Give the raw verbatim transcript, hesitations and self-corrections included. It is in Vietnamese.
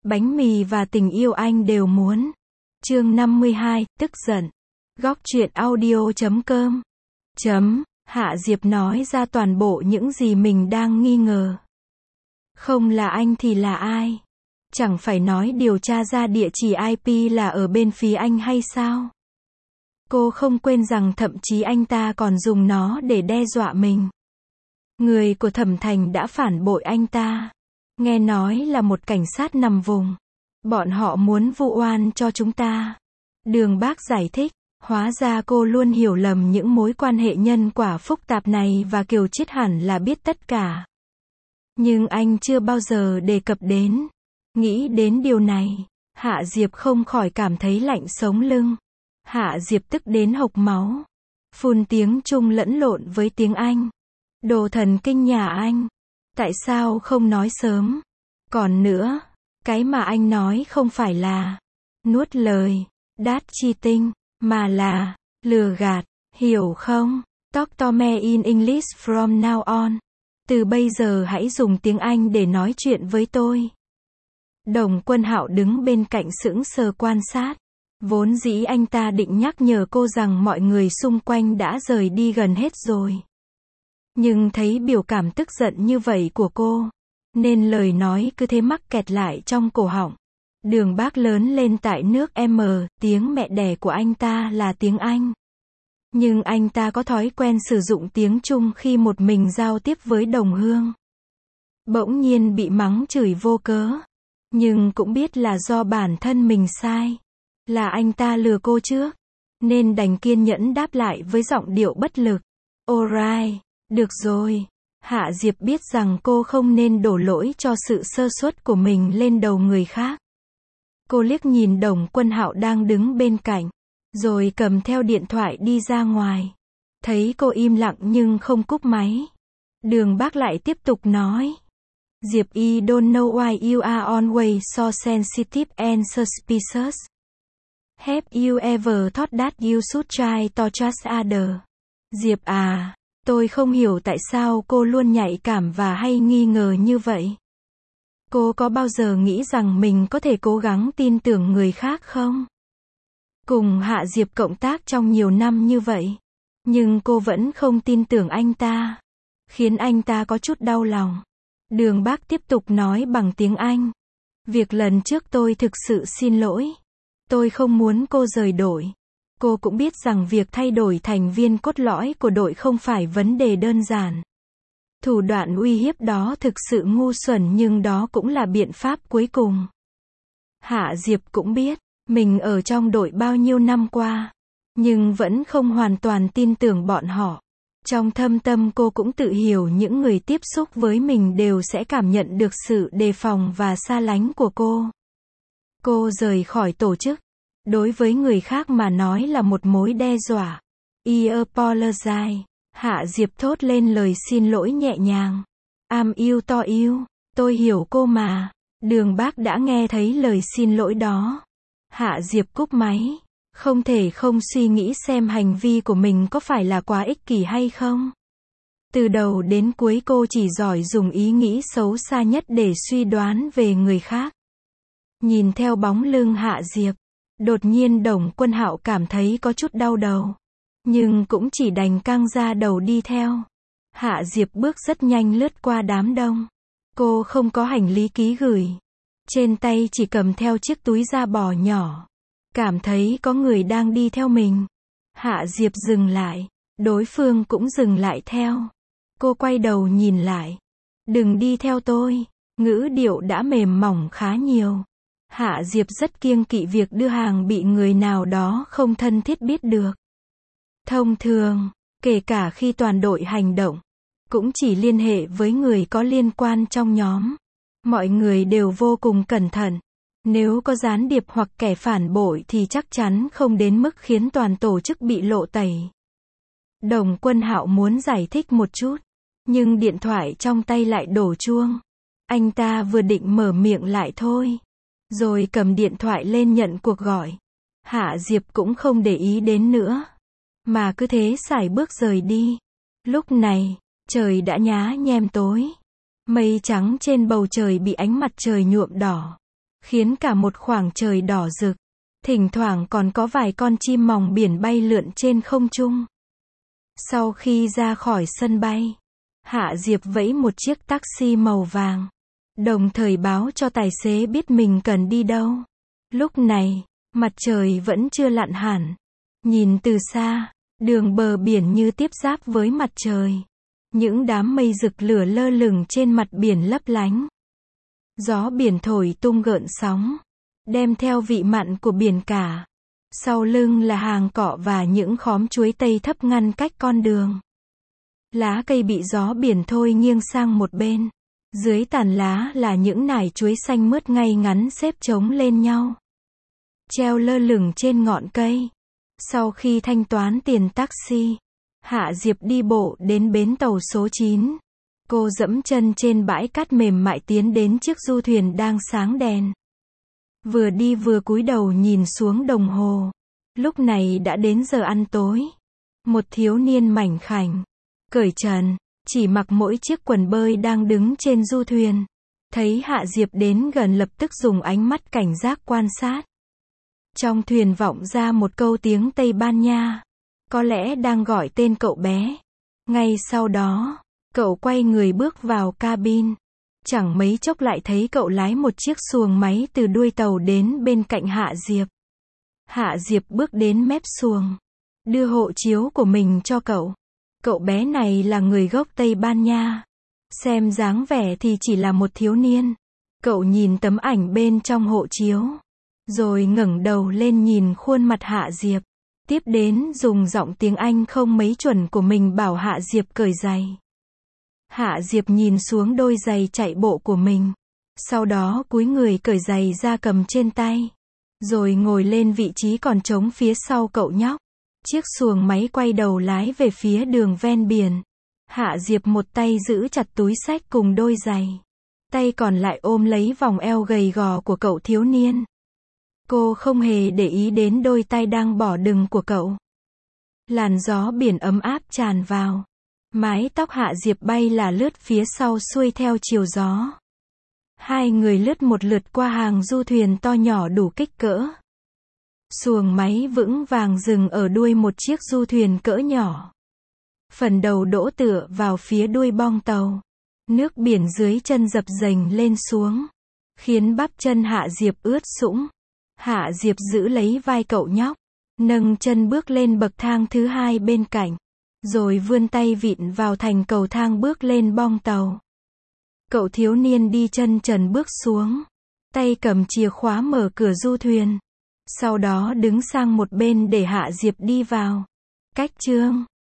bánh mì và tình yêu anh đều muốn. Chương năm mươi hai, tức giận. Góc truyện audio chấm com. Chấm, Hạ Diệp nói ra toàn bộ những gì mình đang nghi ngờ. Không là anh thì là ai? Chẳng phải nói điều tra ra địa chỉ i pê là ở bên phía anh hay sao? Cô không quên rằng thậm chí anh ta còn dùng nó để đe dọa mình. Người của Thẩm Thành đã phản bội anh ta. Nghe nói là một cảnh sát nằm vùng. Bọn họ muốn vu oan cho chúng ta. Đường Bác giải thích, hóa ra cô luôn hiểu lầm những mối quan hệ nhân quả phức tạp này và Kiều Chiết hẳn là biết tất cả. Nhưng anh chưa bao giờ đề cập đến. Nghĩ đến điều này, Hạ Diệp không khỏi cảm thấy lạnh sống lưng. Hạ Diệp tức đến hộc máu. Phun tiếng Trung lẫn lộn với tiếng Anh. Đồ thần kinh nhà anh. Tại sao không nói sớm? Còn nữa, cái mà anh nói không phải là nuốt lời, đát chi tinh, mà là lừa gạt, hiểu không? Talk to me in English from now on. Từ bây giờ hãy dùng tiếng Anh để nói chuyện với tôi. Đồng Quân Hạo đứng bên cạnh sững sờ quan sát. Vốn dĩ anh ta định nhắc nhở cô rằng mọi người xung quanh đã rời đi gần hết rồi. Nhưng thấy biểu cảm tức giận như vậy của cô, nên lời nói cứ thế mắc kẹt lại trong cổ họng. Đường Bác lớn lên tại nước M, tiếng mẹ đẻ của anh ta là tiếng Anh. Nhưng anh ta có thói quen sử dụng tiếng Trung khi một mình giao tiếp với đồng hương. Bỗng nhiên bị mắng chửi vô cớ. Nhưng cũng biết là do bản thân mình sai. Là anh ta lừa cô trước. Nên đành kiên nhẫn đáp lại với giọng điệu bất lực. Alright, được rồi. Hạ Diệp biết rằng cô không nên đổ lỗi cho sự sơ suất của mình lên đầu người khác. Cô liếc nhìn Đồng Quân Hạo đang đứng bên cạnh, rồi cầm theo điện thoại đi ra ngoài. Thấy cô im lặng nhưng không cúp máy. Đường Bác lại tiếp tục nói. Diệp I don't know why you are always so sensitive and suspicious. Have you ever thought that you should try to trust others? Diệp à, tôi không hiểu tại sao cô luôn nhạy cảm và hay nghi ngờ như vậy. Cô có bao giờ nghĩ rằng mình có thể cố gắng tin tưởng người khác không? Cùng Hạ Diệp cộng tác trong nhiều năm như vậy, nhưng cô vẫn không tin tưởng anh ta, khiến anh ta có chút đau lòng. Đường Bác tiếp tục nói bằng tiếng Anh. Việc lần trước tôi thực sự xin lỗi. Tôi không muốn cô rời đội. Cô cũng biết rằng việc thay đổi thành viên cốt lõi của đội không phải vấn đề đơn giản. Thủ đoạn uy hiếp đó thực sự ngu xuẩn nhưng đó cũng là biện pháp cuối cùng. Hạ Diệp cũng biết, mình ở trong đội bao nhiêu năm qua, nhưng vẫn không hoàn toàn tin tưởng bọn họ. Trong thâm tâm cô cũng tự hiểu những người tiếp xúc với mình đều sẽ cảm nhận được sự đề phòng và xa lánh của cô. Cô rời khỏi tổ chức. Đối với người khác mà nói là một mối đe dọa. I apologize. Hạ Diệp thốt lên lời xin lỗi nhẹ nhàng. I'm you to you. Tôi hiểu cô mà. Đường Bác đã nghe thấy lời xin lỗi đó. Hạ Diệp cúp máy. Không thể không suy nghĩ xem hành vi của mình có phải là quá ích kỷ hay không. Từ đầu đến cuối cô chỉ giỏi dùng ý nghĩ xấu xa nhất để suy đoán về người khác. Nhìn theo bóng lưng Hạ Diệp, đột nhiên Đồng Quân Hạo cảm thấy có chút đau đầu. Nhưng cũng chỉ đành căng ra đầu đi theo. Hạ Diệp bước rất nhanh lướt qua đám đông. Cô không có hành lý ký gửi. Trên tay chỉ cầm theo chiếc túi da bò nhỏ. Cảm thấy có người đang đi theo mình. Hạ Diệp dừng lại. Đối phương cũng dừng lại theo. Cô quay đầu nhìn lại. Đừng đi theo tôi. Ngữ điệu đã mềm mỏng khá nhiều. Hạ Diệp rất kiêng kỵ việc đưa hàng bị người nào đó không thân thiết biết được. Thông thường, kể cả khi toàn đội hành động, cũng chỉ liên hệ với người có liên quan trong nhóm. Mọi người đều vô cùng cẩn thận. Nếu có gián điệp hoặc kẻ phản bội thì chắc chắn không đến mức khiến toàn tổ chức bị lộ tẩy. Đồng Quân Hạo muốn giải thích một chút, nhưng điện thoại trong tay lại đổ chuông. Anh ta vừa định mở miệng lại thôi, rồi cầm điện thoại lên nhận cuộc gọi. Hạ Diệp cũng không để ý đến nữa, mà cứ thế sải bước rời đi. Lúc này, trời đã nhá nhem tối. Mây trắng trên bầu trời bị ánh mặt trời nhuộm đỏ. khiến cả một khoảng trời đỏ rực. Thỉnh thoảng còn có vài con chim mòng biển bay lượn trên không trung. Sau khi ra khỏi sân bay, Hạ Diệp vẫy một chiếc taxi màu vàng, đồng thời báo cho tài xế biết mình cần đi đâu. Lúc này, mặt trời vẫn chưa lặn hẳn. Nhìn từ xa, đường bờ biển như tiếp giáp với mặt trời. Những đám mây rực lửa lơ lửng trên mặt biển lấp lánh. Gió biển thổi tung gợn sóng, đem theo vị mặn của biển cả. Sau lưng là hàng cọ và những khóm chuối tây thấp ngăn cách con đường. Lá cây bị gió biển thôi nghiêng sang một bên. Dưới tàn lá là những nải chuối xanh mướt ngay ngắn xếp chồng lên nhau, treo lơ lửng trên ngọn cây. Sau khi thanh toán tiền taxi, Hạ Diệp đi bộ đến bến tàu số chín. Cô dẫm chân trên bãi cát mềm mại tiến đến chiếc du thuyền đang sáng đèn. Vừa đi vừa cúi đầu nhìn xuống đồng hồ. Lúc này đã đến giờ ăn tối. Một thiếu niên mảnh khảnh, cởi trần, chỉ mặc mỗi chiếc quần bơi đang đứng trên du thuyền. Thấy Hạ Diệp đến gần lập tức dùng ánh mắt cảnh giác quan sát. Trong thuyền vọng ra một câu tiếng Tây Ban Nha. Có lẽ đang gọi tên cậu bé. Ngay sau đó, cậu quay người bước vào cabin. Chẳng mấy chốc lại thấy cậu lái một chiếc xuồng máy từ đuôi tàu đến bên cạnh Hạ Diệp. Hạ Diệp bước đến mép xuồng, đưa hộ chiếu của mình cho cậu. Cậu bé này là người gốc Tây Ban Nha. Xem dáng vẻ thì chỉ là một thiếu niên. Cậu nhìn tấm ảnh bên trong hộ chiếu, rồi ngẩng đầu lên nhìn khuôn mặt Hạ Diệp. Tiếp đến dùng giọng tiếng Anh không mấy chuẩn của mình bảo Hạ Diệp cởi giày. Hạ Diệp nhìn xuống đôi giày chạy bộ của mình. Sau đó cúi người cởi giày ra cầm trên tay. Rồi ngồi lên vị trí còn trống phía sau cậu nhóc. Chiếc xuồng máy quay đầu lái về phía đường ven biển. Hạ Diệp một tay giữ chặt túi xách cùng đôi giày. Tay còn lại ôm lấy vòng eo gầy gò của cậu thiếu niên. Cô không hề để ý đến đôi tay đang bỏ đừng của cậu. Làn gió biển ấm áp tràn vào. Mái tóc Hạ Diệp bay là lướt phía sau xuôi theo chiều gió. Hai người lướt một lượt qua hàng du thuyền to nhỏ đủ kích cỡ. Xuồng máy vững vàng dừng ở đuôi một chiếc du thuyền cỡ nhỏ. Phần đầu đỗ tựa vào phía đuôi bong tàu. Nước biển dưới chân dập dềnh lên xuống, khiến bắp chân Hạ Diệp ướt sũng. Hạ Diệp giữ lấy vai cậu nhóc, nâng chân bước lên bậc thang thứ hai bên cạnh, rồi vươn tay vịn vào thành cầu thang bước lên bong tàu. Cậu thiếu niên đi chân trần bước xuống, tay cầm chìa khóa mở cửa du thuyền. Sau đó đứng sang một bên để Hạ Diệp đi vào. Cách chương